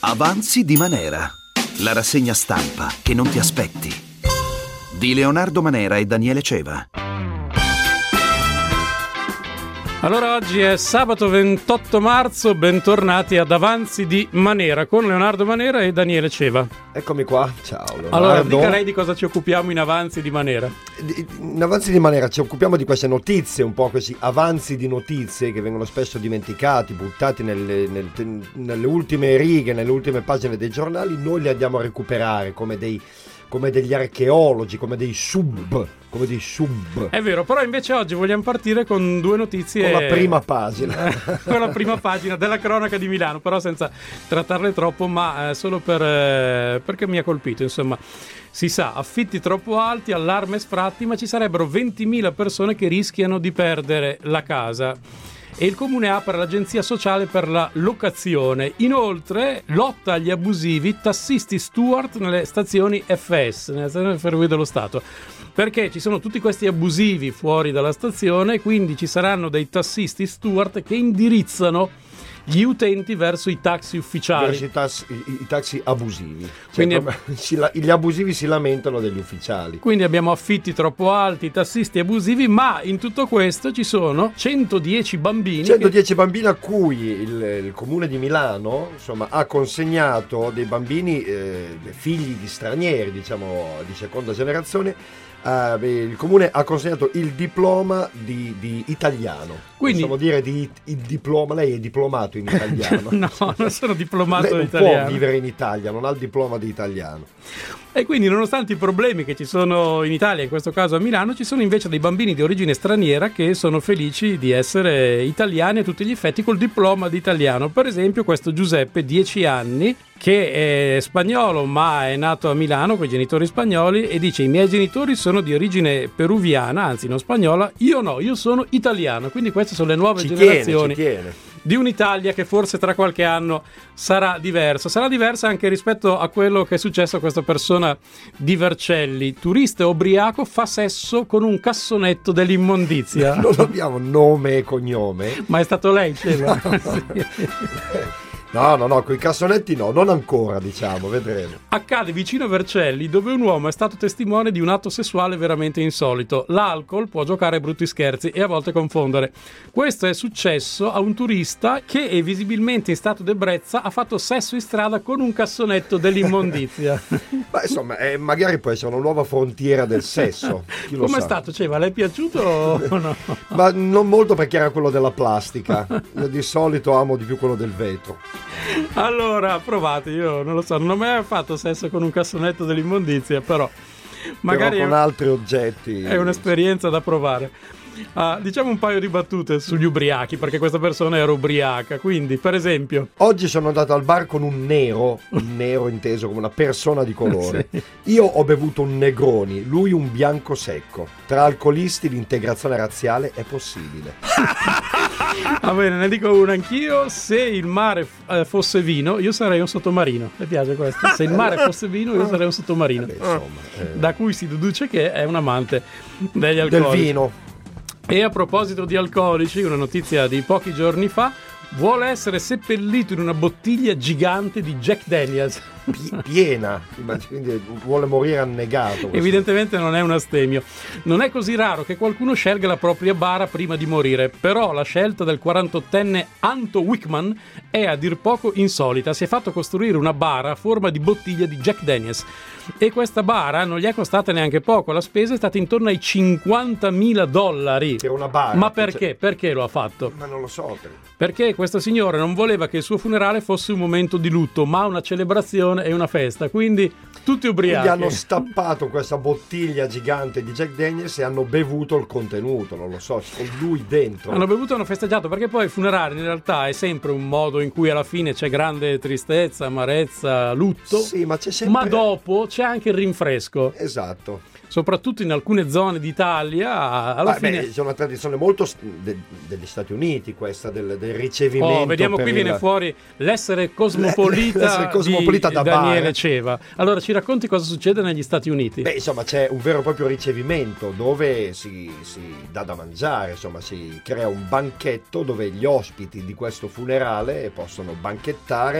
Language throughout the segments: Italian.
Avanzi di Manera, la rassegna stampa che non ti aspetti, di Leonardo Manera e Daniele Ceva. Allora oggi è sabato 28 marzo, bentornati ad Avanzi di Manera con Leonardo Manera e Daniele Ceva. Eccomi qua, ciao Leonardo. Allora, dica lei di cosa ci occupiamo in Avanzi di Manera. In Avanzi di Manera ci occupiamo di queste notizie, un po' questi avanzi di notizie che vengono spesso dimenticati, buttati nelle ultime righe, nelle ultime pagine dei giornali. Noi li andiamo a recuperare come degli archeologi, come dei sub. È vero, però invece oggi vogliamo partire con due notizie. Con la prima pagina. Con la prima pagina della cronaca di Milano, però senza trattarle troppo, ma solo perché mi ha colpito, insomma. Si sa, affitti troppo alti, allarme sfratti, ma ci sarebbero 20.000 persone che rischiano di perdere la casa. E il comune apre l'agenzia sociale per la locazione. Inoltre lotta agli abusivi tassisti steward nelle stazioni FS, nelle stazioni ferrovie dello Stato, perché ci sono tutti questi abusivi fuori dalla stazione e quindi ci saranno dei tassisti steward che indirizzano gli utenti verso i taxi ufficiali. Verso i taxi abusivi. Quindi, gli abusivi si lamentano degli ufficiali. Quindi abbiamo affitti troppo alti, tassisti abusivi, ma in tutto questo ci sono 110 bambini. 110 bambini a cui il comune di Milano, insomma, ha consegnato dei bambini figli di stranieri, diciamo di seconda generazione. Il comune ha consegnato il diploma di italiano. Quindi, possiamo dire il diploma. Lei è diplomato in italiano? No, non sono diplomato in italiano. Non può vivere in Italia, non ha il diploma di italiano. E quindi, nonostante i problemi che ci sono in Italia, in questo caso a Milano, ci sono invece dei bambini di origine straniera che sono felici di essere italiani a tutti gli effetti col diploma di italiano. Per esempio questo Giuseppe, 10 anni, che è spagnolo ma è nato a Milano con i genitori spagnoli e dice: i miei genitori sono di origine peruviana, anzi non spagnola, io no, io sono italiano. Quindi queste sono le nuove generazioni di un'Italia che forse tra qualche anno sarà diversa anche rispetto a quello che è successo a questa persona di Vercelli. Turista ubriaco fa sesso con un cassonetto dell'immondizia. Non abbiamo nome e cognome, ma è stato lei, Ceva? Sì. No, con i cassonetti no, non ancora, diciamo, vedremo. Accade vicino a Vercelli, dove un uomo è stato testimone di un atto sessuale veramente insolito. L'alcol può giocare brutti scherzi e a volte confondere. Questo è successo a un turista che è visibilmente in stato d'ebbrezza ha fatto sesso in strada con un cassonetto dell'immondizia. Ma insomma, magari può essere una nuova frontiera del sesso. Come è stato, Ceva? Le è piaciuto o no? Ma non molto, perché era quello della plastica. Io di solito amo di più quello del vetro. Allora, provate, io non lo so, non ho mai fatto sesso con un cassonetto dell'immondizia, però magari con altri oggetti è un'esperienza da provare. Diciamo un paio di battute sugli ubriachi, perché questa persona era ubriaca. Quindi, per esempio, oggi sono andato al bar con un nero inteso come una persona di colore. Sì. Io ho bevuto un Negroni, lui un bianco secco. Tra alcolisti l'integrazione razziale è possibile. Va bene, ne dico una anch'io. Se il mare fosse vino, io sarei un sottomarino. Mi piace questo? Se il mare fosse vino, io sarei un sottomarino. Da cui si deduce che è un amante degli alcolici. Del vino. E a proposito di alcolici, una notizia di pochi giorni fa: vuole essere seppellito in una bottiglia gigante di Jack Daniels. Piena, quindi vuole morire annegato. Evidentemente non è un astemio. Non è così raro che qualcuno scelga la propria bara prima di morire, però la scelta del 48enne Anto Wickman è a dir poco insolita. Si è fatto costruire una bara a forma di bottiglia di Jack Daniels e questa bara non gli è costata neanche poco. La spesa è stata intorno ai $50.000 per una bara. Ma perché? Perché lo ha fatto? Ma non lo so. Perché questo signore non voleva che il suo funerale fosse un momento di lutto, ma una celebrazione e una festa, quindi tutti ubriachi. Quindi hanno stappato questa bottiglia gigante di Jack Daniels e hanno bevuto il contenuto, non lo so, con lui dentro. Hanno bevuto e hanno festeggiato, perché poi il funerale in realtà è sempre un modo in cui alla fine c'è grande tristezza, amarezza, lutto. Sì, ma c'è sempre... Ma dopo c'è anche il rinfresco. Esatto. Soprattutto in alcune zone d'Italia alla fine... c'è una tradizione molto degli Stati Uniti questa del ricevimento. Vediamo, qui viene fuori l'essere cosmopolita, di da Daniele bar. Ceva. Allora ci racconti cosa succede negli Stati Uniti? Insomma, c'è un vero e proprio ricevimento dove si dà da mangiare, insomma si crea un banchetto dove gli ospiti di questo funerale possono banchettare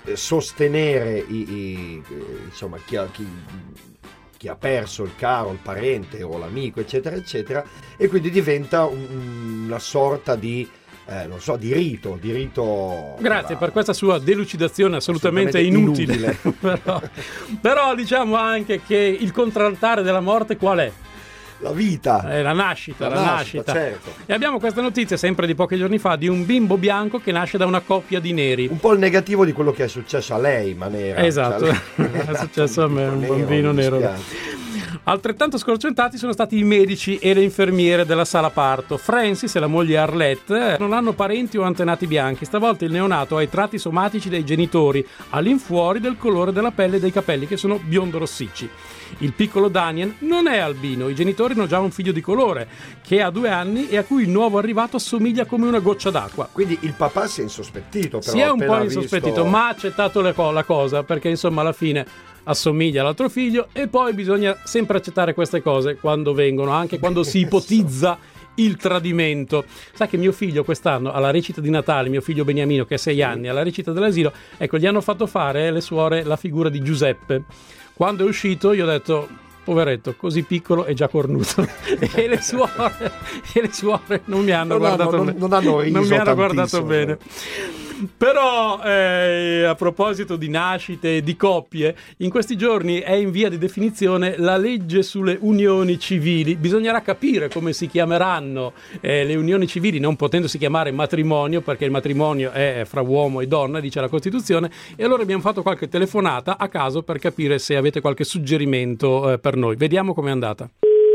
sostenere insomma chi ha perso il caro, il parente o l'amico, eccetera eccetera, e quindi diventa una sorta di non so, di rito. Grazie per questa sua delucidazione assolutamente inutile. però diciamo anche che il contraltare della morte qual è? La vita, la nascita. Certo. E abbiamo questa notizia sempre di pochi giorni fa di un bimbo bianco che nasce da una coppia di neri. Un po' il negativo di quello che è successo a lei, ma nera. Esatto, è successo a me, un bambino nero. Altrettanto scoraggiati sono stati i medici e le infermiere della sala parto. Francis e la moglie Arlette non hanno parenti o antenati bianchi. Stavolta il neonato ha i tratti somatici dei genitori, all'infuori del colore della pelle e dei capelli, che sono biondo-rossicci. Il piccolo Daniel non è albino, i genitori hanno già un figlio di colore che ha 2 anni e a cui il nuovo arrivato assomiglia come una goccia d'acqua. Quindi il papà si è insospettito, però si è un po' insospettito, ma ha accettato la cosa, perché insomma alla fine assomiglia all'altro figlio, e poi bisogna sempre accettare queste cose quando vengono, anche quando si ipotizza il tradimento. Sai che mio figlio quest'anno alla recita di Natale, mio figlio Beniamino che ha 6 anni, alla recita dell'asilo, ecco, gli hanno fatto fare le suore la figura di Giuseppe. Quando è uscito io ho detto: poveretto, così piccolo e già cornuto. e le suore non mi hanno guardato bene. Non hanno riso, non mi hanno tantissimo. guardato bene. Però a proposito di nascite e di coppie, in questi giorni è in via di definizione la legge sulle unioni civili. Bisognerà capire come si chiameranno le unioni civili, non potendosi chiamare matrimonio, perché il matrimonio è fra uomo e donna, dice la Costituzione, e allora abbiamo fatto qualche telefonata a caso per capire se avete qualche suggerimento per noi. Vediamo com'è andata.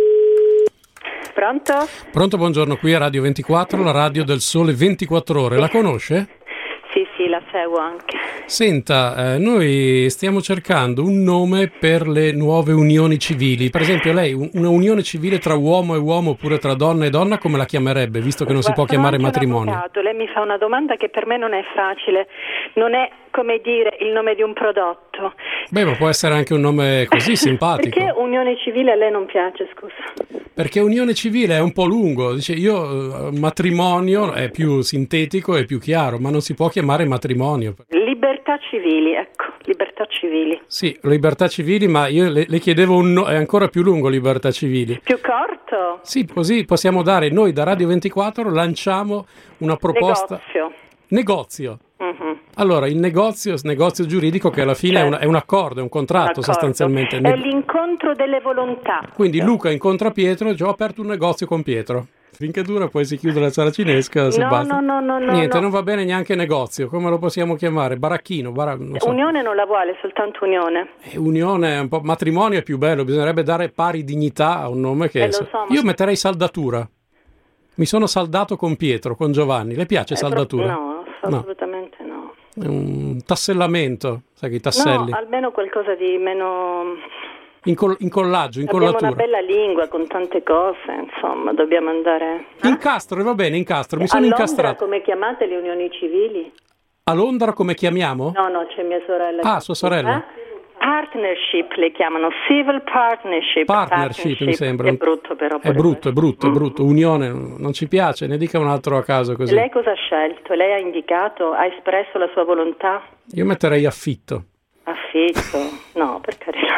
Pronto, buongiorno, qui a Radio 24, la radio del Sole 24 Ore. La conosce? Sì, la seguo anche. Senta, noi stiamo cercando un nome per le nuove unioni civili. Per esempio, lei una unione civile tra uomo e uomo oppure tra donna e donna come la chiamerebbe, visto che non si può chiamare matrimonio? Avvocato. Lei mi fa una domanda che per me non è facile. Non è, come dire, il nome di un prodotto. Beh, ma può essere anche un nome così simpatico. Perché unione civile a lei non piace, scusa? Perché unione civile è un po' lungo. Dice, matrimonio è più sintetico e più chiaro, ma non si può chiamare matrimonio. Libertà civili, ecco, libertà civili. Sì, libertà civili, ma io le chiedevo è ancora più lungo libertà civili. Più corto? Sì, così possiamo dare, noi da Radio 24 lanciamo una proposta. Negozio. Uh-huh. Allora, il negozio giuridico che alla fine è un accordo, è un contratto sostanzialmente. È l'incontro delle volontà. Quindi Luca incontra Pietro, ho aperto un negozio con Pietro. Finché dura, poi si chiude la saracinesca. No. Niente, non va bene neanche negozio. Come lo possiamo chiamare? Baracchino? Non so. Unione non la vuole, soltanto unione. Unione è un po'. Matrimonio è più bello, bisognerebbe dare pari dignità a un nome che. Io metterei saldatura. Mi sono saldato con Pietro, con Giovanni. Le piace saldatura? No, assolutamente no. È un tassellamento, sai che i tasselli. No, almeno qualcosa di meno. Incollaggio, incollatura. Abbiamo una bella lingua con tante cose, insomma, dobbiamo andare. Incastro, va bene, incastro. Mi sono incastrato. Come chiamate le unioni civili? A Londra come chiamiamo? No, c'è mia sorella. Ah, sua sorella? Partnership le chiamano, civil partnership. Partnership mi sembra. È brutto però. È brutto. Unione non ci piace, ne dica un altro a caso così. Lei cosa ha scelto? Lei ha indicato, ha espresso la sua volontà? Io metterei affitto. Affitto? No, per carità.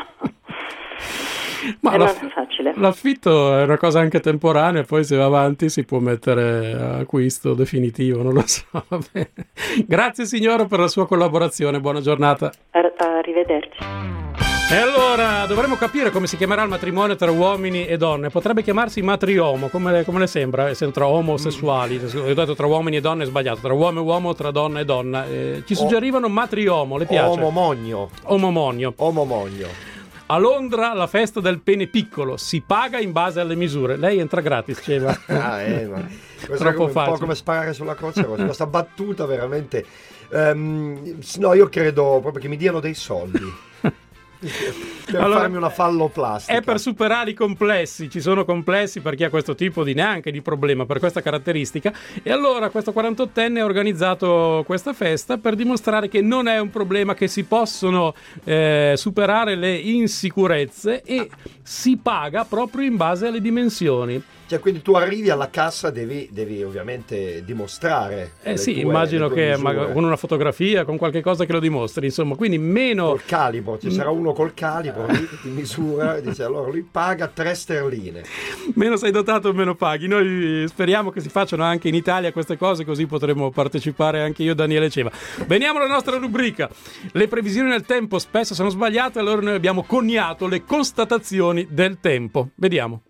Ma non è facile. L'affitto è una cosa anche temporanea, poi se va avanti si può mettere acquisto definitivo, non lo so. Va bene. Grazie signora per la sua collaborazione, buona giornata. Arrivederci. E allora dovremmo capire come si chiamerà il matrimonio tra uomini e donne. Potrebbe chiamarsi matriomo, come le sembra? Se tra omosessuali, ho detto tra uomini e donne è sbagliato, tra uomo e uomo, tra donna e donna. Ci suggerivano matriomo, le piace? Omomonio. A Londra la festa del pene piccolo si paga in base alle misure. Lei entra gratis, Ceva. Questo è un po' come sparare sulla croce. Questa battuta veramente. No, io credo proprio che mi diano dei soldi. Per farmi una falloplastica. È per superare i complessi, ci sono complessi per chi ha questo tipo neanche di problema, per questa caratteristica, e allora questo 48enne ha organizzato questa festa per dimostrare che non è un problema, che si possono superare le insicurezze e si paga proprio in base alle dimensioni. Cioè, quindi tu arrivi alla cassa, devi ovviamente dimostrare. Sì, immagino che con una fotografia, con qualche cosa che lo dimostri, insomma, quindi meno... Col calibro, ci sarà uno col calibro lì che ti misura e dice allora lui paga 3 sterline. Meno sei dotato, meno paghi. Noi speriamo che si facciano anche in Italia queste cose, così potremo partecipare anche io e Daniele Ceva. Veniamo alla nostra rubrica. Le previsioni del tempo spesso sono sbagliate, allora noi abbiamo coniato le constatazioni del tempo. Vediamo.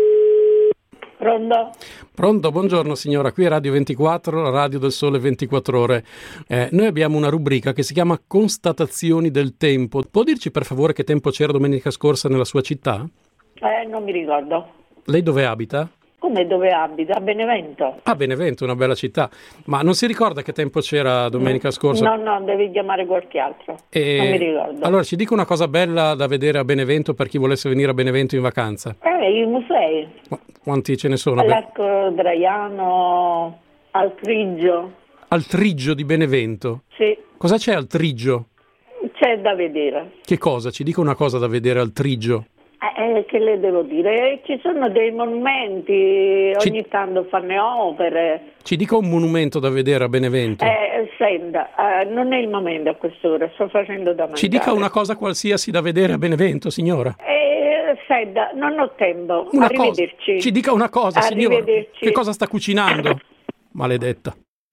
Pronto, buongiorno signora, qui è Radio 24, la radio del Sole 24 Ore. Noi abbiamo una rubrica che si chiama Constatazioni del tempo. Può dirci per favore che tempo c'era domenica scorsa nella sua città? Non mi ricordo. Lei dove abita? Come dove abita? A Benevento. Ah, Benevento, una bella città. Ma non si ricorda che tempo c'era domenica scorsa? No, devi chiamare qualche altro. Non mi ricordo. Allora, ci dica una cosa bella da vedere a Benevento per chi volesse venire a Benevento in vacanza. I musei. Quanti ce ne sono? All'Arco Traiano, al Trigio. Al Trigio di Benevento? Sì. Cosa c'è al Trigio? C'è da vedere. Che cosa? Ci dica una cosa da vedere al Trigio. Che le devo dire? Ci sono dei monumenti, ogni tanto fanno opere. Ci dica un monumento da vedere a Benevento. Senta, non è il momento a quest'ora, sto facendo da mangiare. Ci dica una cosa qualsiasi da vedere a Benevento, signora. Senta, non ho tempo. Arrivederci. Cosa. Ci dica una cosa, signora. Arrivederci. Che cosa sta cucinando? Maledetta.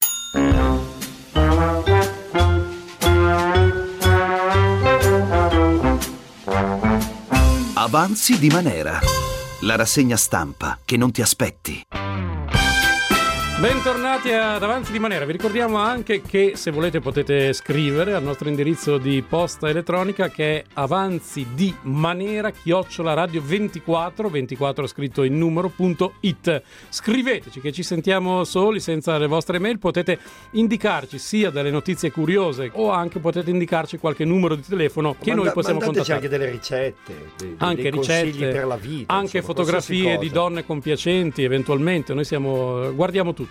Avanzi di Manera, la rassegna stampa che non ti aspetti. Bentornati ad Avanzi di Manera. Vi ricordiamo anche che se volete potete scrivere al nostro indirizzo di posta elettronica, che è avanzidimanera@radio24 scritto in numero.it. Scriveteci, che ci sentiamo soli senza le vostre mail. Potete indicarci sia delle notizie curiose o anche potete indicarci qualche numero di telefono che noi possiamo contattare. Anche delle ricette, anche dei consigli ricette per la vita, anche insomma, fotografie di donne compiacenti eventualmente. Noi guardiamo tutto.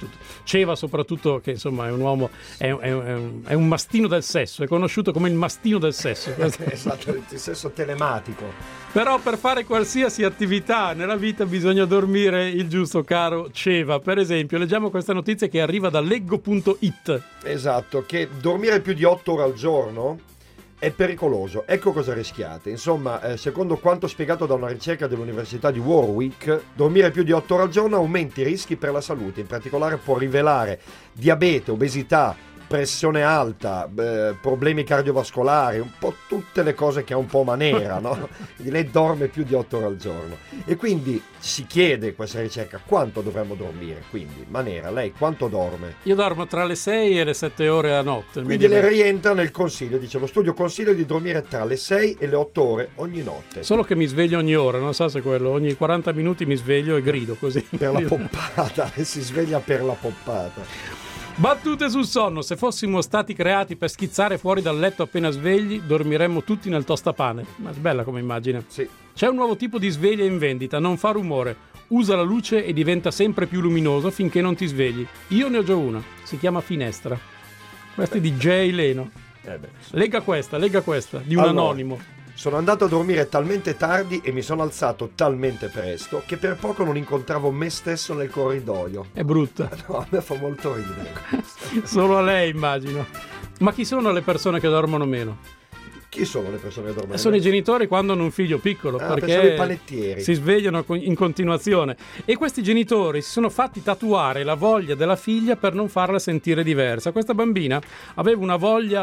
Ceva soprattutto, che insomma è un uomo, è un mastino del sesso, è conosciuto come il mastino del sesso. Esatto, il sesso telematico. Però per fare qualsiasi attività nella vita bisogna dormire il giusto, caro Ceva. Per esempio, leggiamo questa notizia che arriva da leggo.it. Esatto, che dormire più di 8 ore al giorno è pericoloso. Ecco cosa rischiate. Insomma, secondo quanto spiegato da una ricerca dell'Università di Warwick, dormire più di 8 ore al giorno aumenta i rischi per la salute. In particolare può rivelare diabete, obesità, pressione alta, problemi cardiovascolari, un po' tutte le cose che ha un po' Manera, no? Lei dorme più di 8 ore al giorno. E quindi si chiede, questa ricerca, quanto dovremmo dormire. Quindi, Manera, lei quanto dorme? Io dormo tra le 6 e le 7 ore a notte. Quindi le rientra nel consiglio, dice lo studio consiglia di dormire tra le 6 e le 8 ore ogni notte. Solo che mi sveglio ogni ora, non so se quello, ogni 40 minuti mi sveglio e grido così. Per la poppata, si sveglia per la poppata. Battute sul sonno. Se fossimo stati creati per schizzare fuori dal letto appena svegli, dormiremmo tutti nel tostapane. Ma è bella come immagine. Sì. C'è un nuovo tipo di sveglia in vendita, non fa rumore, usa la luce e diventa sempre più luminoso finché non ti svegli. Io ne ho già una, si chiama Finestra. Questa è di Jay Leno. Lega questa, di un anonimo. Sono andato a dormire talmente tardi e mi sono alzato talmente presto che per poco non incontravo me stesso nel corridoio. È brutta. No, a me fa molto ridere. Solo a lei, immagino. Ma chi sono le persone che dormono meno? Chi sono le persone che dormono? Sono i genitori quando hanno un figlio piccolo, perché i panettieri si svegliano in continuazione. E questi genitori si sono fatti tatuare la voglia della figlia per non farla sentire diversa. Questa bambina aveva una voglia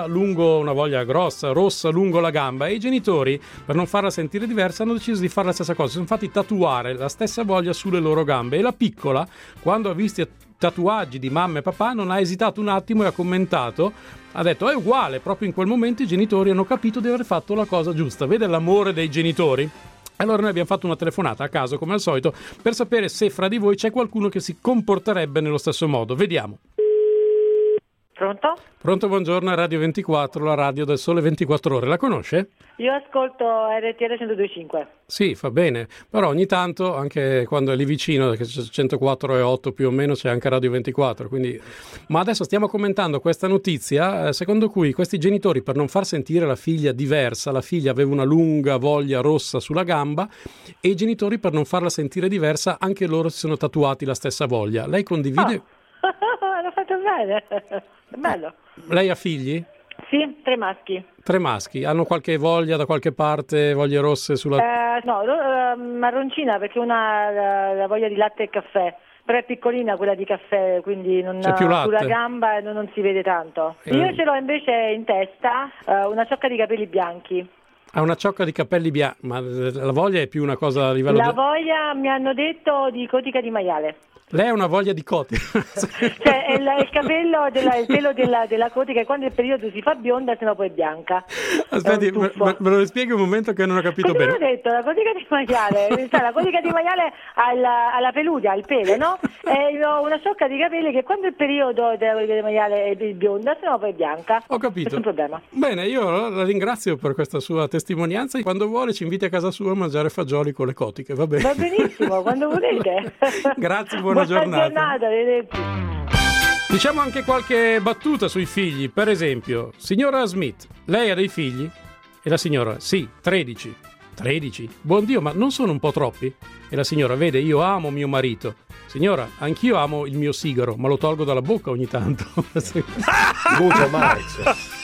grossa, rossa, lungo la gamba, e i genitori, per non farla sentire diversa, hanno deciso di fare la stessa cosa. Si sono fatti tatuare la stessa voglia sulle loro gambe. E la piccola, quando ha visto tatuaggi di mamma e papà, non ha esitato un attimo e ha commentato, ha detto è uguale. Proprio in quel momento i genitori hanno capito di aver fatto la cosa giusta. Vede l'amore dei genitori? Allora noi abbiamo fatto una telefonata a caso, come al solito, per sapere se fra di voi c'è qualcuno che si comporterebbe nello stesso modo. Vediamo. Pronto? Pronto, buongiorno, a Radio 24, la radio del Sole 24 Ore. La conosce? Io ascolto RTL 102.5. Sì, fa bene, però ogni tanto, anche quando è lì vicino, che c'è 104,8 più o meno, c'è anche Radio 24, quindi... Ma adesso stiamo commentando questa notizia, secondo cui questi genitori, per non far sentire la figlia diversa, la figlia aveva una lunga voglia rossa sulla gamba, e i genitori, per non farla sentire diversa, anche loro si sono tatuati la stessa voglia. Lei condivide? L'ho fatto bene, è bello. Lei ha figli? Sì, 3 maschi. 3 maschi, hanno qualche voglia da qualche parte, voglie rosse sulla... No, marroncina, perché una ha la voglia di latte e caffè, però è piccolina quella di caffè, quindi non C'è più latte. sulla gamba non si vede tanto. Io ce l'ho invece in testa una ciocca di capelli bianchi. Ha una ciocca di capelli bianchi, ma la voglia è più una cosa a livello... La voglia, mi hanno detto, di cotica di maiale. Lei ha una voglia di coti. Cioè è il capello, il pelo della cotica, e quando il periodo si fa bionda, se no poi è bianca. Aspetti, me lo spieghi un momento che non ho capito bene. bene. Ho detto, la cotica di maiale, la cotica di maiale ha la peluria, il pelo, no? E ho una ciocca di capelli che quando il periodo della cotica di maiale è bionda, se no poi è bianca. Ho capito. Nessun problema. Bene, io la ringrazio per questa sua testimonianza. Quando vuole ci inviti a casa sua a mangiare fagioli con le cotiche, va bene? Va benissimo, quando volete. Grazie, buona giornata. Arrivederci. Diciamo anche qualche battuta sui figli. Per esempio, signora Smith, lei ha dei figli? E la signora, sì, 13. 13? Buon Dio, ma non sono un po' troppi? E la signora, vede, io amo mio marito. Signora, anch'io amo il mio sigaro, ma lo tolgo dalla bocca ogni tanto. Lucio Marx.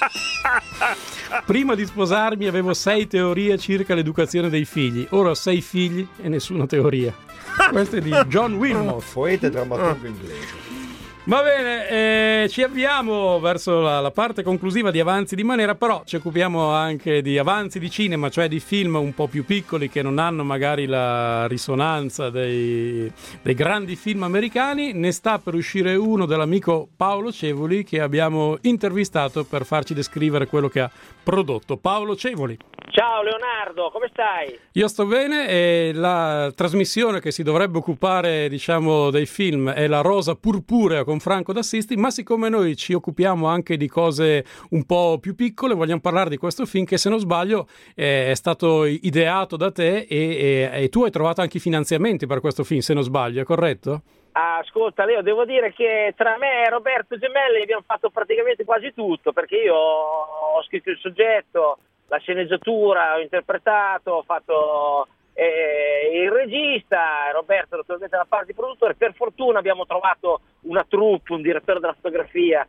Prima di sposarmi avevo 6 teorie circa l'educazione dei figli. Ora ho 6 figli e nessuna teoria. Questo è di John Wilmot, poeta e drammaturgo inglese. Va bene, ci avviamo verso la parte conclusiva di Avanzi di Manera, però ci occupiamo anche di avanzi di cinema, cioè di film un po' più piccoli che non hanno magari la risonanza dei grandi film americani. Ne sta per uscire uno dell'amico Paolo Cevoli, che abbiamo intervistato per farci descrivere quello che ha prodotto. Paolo Cevoli. Ciao Leonardo, come stai? Io sto bene, e la trasmissione che si dovrebbe occupare, diciamo, dei film è La Rosa Purpurea con Franco d'Assisti, ma siccome noi ci occupiamo anche di cose un po' più piccole, vogliamo parlare di questo film che, se non sbaglio, è stato ideato da te e tu hai trovato anche i finanziamenti per questo film, se non sbaglio, è corretto? Ascolta Leo, devo dire che tra me e Roberto Gemelli abbiamo fatto praticamente quasi tutto, perché io ho scritto il soggetto, la sceneggiatura, ho interpretato, ho fatto il regista, Roberto naturalmente la parte di produttore. Per fortuna abbiamo trovato una troupe, un direttore della fotografia,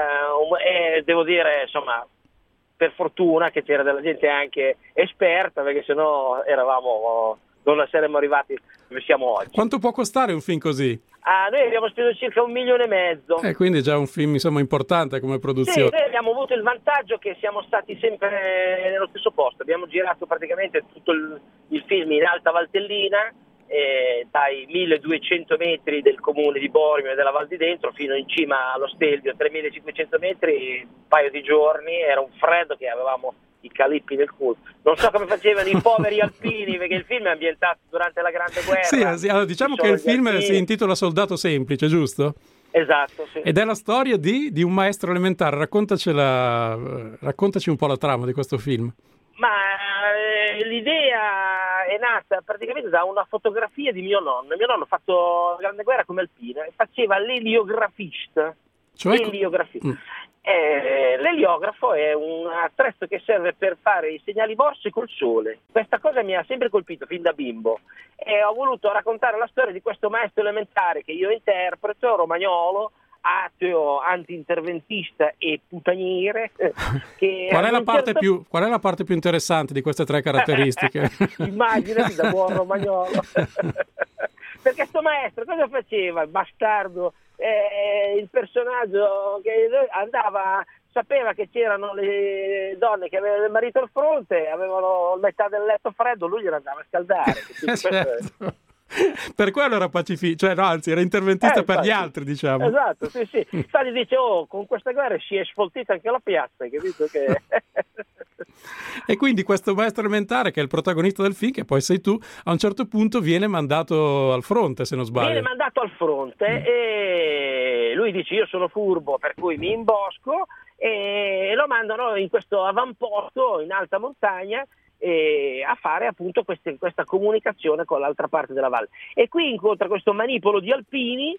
e devo dire, insomma, per fortuna che c'era della gente anche esperta, perché sennò non saremmo arrivati dove siamo oggi. Quanto può costare un film così? Noi abbiamo speso circa $1,5 milioni. Quindi è già un film, insomma, importante come produzione. Sì, noi abbiamo avuto il vantaggio che siamo stati sempre nello stesso posto. Abbiamo girato praticamente tutto il film in Alta Valtellina, dai 1200 metri del comune di Bormio e della Val di Dentro fino in cima allo Stelvio, 3500 metri, un paio di giorni. Era un freddo che avevamo i calippi nel culo. Non so come facevano i poveri alpini, perché il film è ambientato durante la Grande Guerra. Sì, allora diciamo che il film si intitola Soldato Semplice, giusto? Esatto, sì. Ed è la storia di un maestro elementare. Raccontaci un po' la trama di questo film. Ma l'idea è nata praticamente da una fotografia di mio nonno. Mio nonno ha fatto la Grande Guerra come alpino e faceva l'eliografista. Cioè? L'eliografo è un attrezzo che serve per fare i segnali Morse col sole. Questa cosa mi ha sempre colpito fin da bimbo e ho voluto raccontare la storia di questo maestro elementare che io interpreto, romagnolo, ateo, anti-interventista e putaniere. Qual è la parte più interessante di queste 3 caratteristiche? Immaginati, da buon romagnolo. Perché sto maestro cosa faceva? Il bastardo, il personaggio che sapeva che c'erano le donne che avevano il marito al fronte, avevano metà del letto freddo, lui glielo andava a scaldare. Certo. Per quello era pacifista, cioè no, anzi era interventista per gli altri, diciamo. Esatto, sì. Infatti dice, con questa guerra si è sfoltita anche la piazza, capito che... E quindi questo maestro elementare, che è il protagonista del film, che poi sei tu, a un certo punto viene mandato al fronte, se non sbaglio. Viene mandato al fronte e lui dice io sono furbo, per cui mi imbosco, e lo mandano in questo avamposto in alta montagna a fare appunto questa comunicazione con l'altra parte della valle. E qui incontra questo manipolo di alpini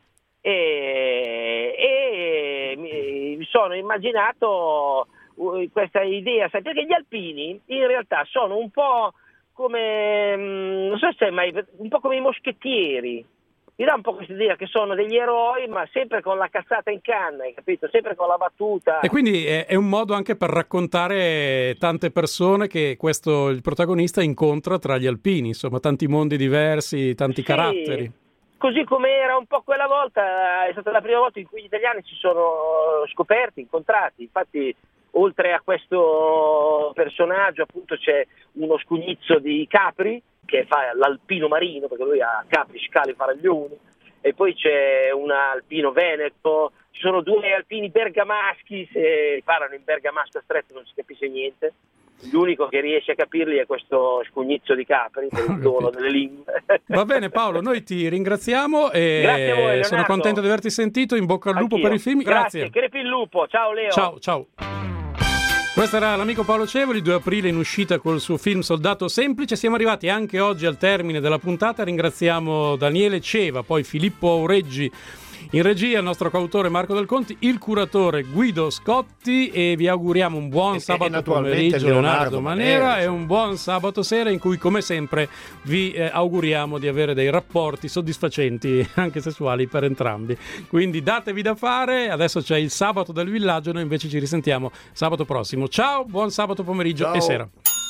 e mi sono immaginato questa idea, sai, perché gli alpini in realtà sono un po' come, non so se mai, un po' come i moschettieri. Mi dà un po' questa idea che sono degli eroi, ma sempre con la cazzata in canna, hai capito? Sempre con la battuta. E quindi è un modo anche per raccontare tante persone che il protagonista incontra tra gli alpini, insomma, tanti mondi diversi, tanti caratteri. Così come era un po' quella volta, è stata la prima volta in cui gli italiani si sono scoperti, incontrati. Infatti, oltre a questo personaggio, appunto, c'è uno scugnizzo di Capri, che fa l'alpino marino, perché lui a Capri scala i faraglioni, e poi c'è un alpino veneto, ci sono 2 alpini bergamaschi, se parlano in bergamasco stretto non si capisce niente, l'unico che riesce a capirli è questo scugnizzo di Capri, per il dono delle lingue. Va bene Paolo, noi ti ringraziamo e grazie a voi, Leonardo. Sono contento di averti sentito, in bocca al lupo per il film. Grazie. Crepi il lupo, ciao Leo. Ciao. Questo era l'amico Paolo Cevoli, 2 aprile in uscita col suo film Soldato Semplice. Siamo arrivati anche oggi al termine della puntata. Ringraziamo Daniele Ceva, poi Filippo Aureggi in regia, il nostro coautore Marco Del Conti, il curatore Guido Scotti, e vi auguriamo un buon sabato pomeriggio Leonardo Manera e un buon sabato sera in cui come sempre vi auguriamo di avere dei rapporti soddisfacenti anche sessuali per entrambi. Quindi datevi da fare, adesso c'è il sabato del villaggio, noi invece ci risentiamo sabato prossimo. Ciao, buon sabato pomeriggio e sera.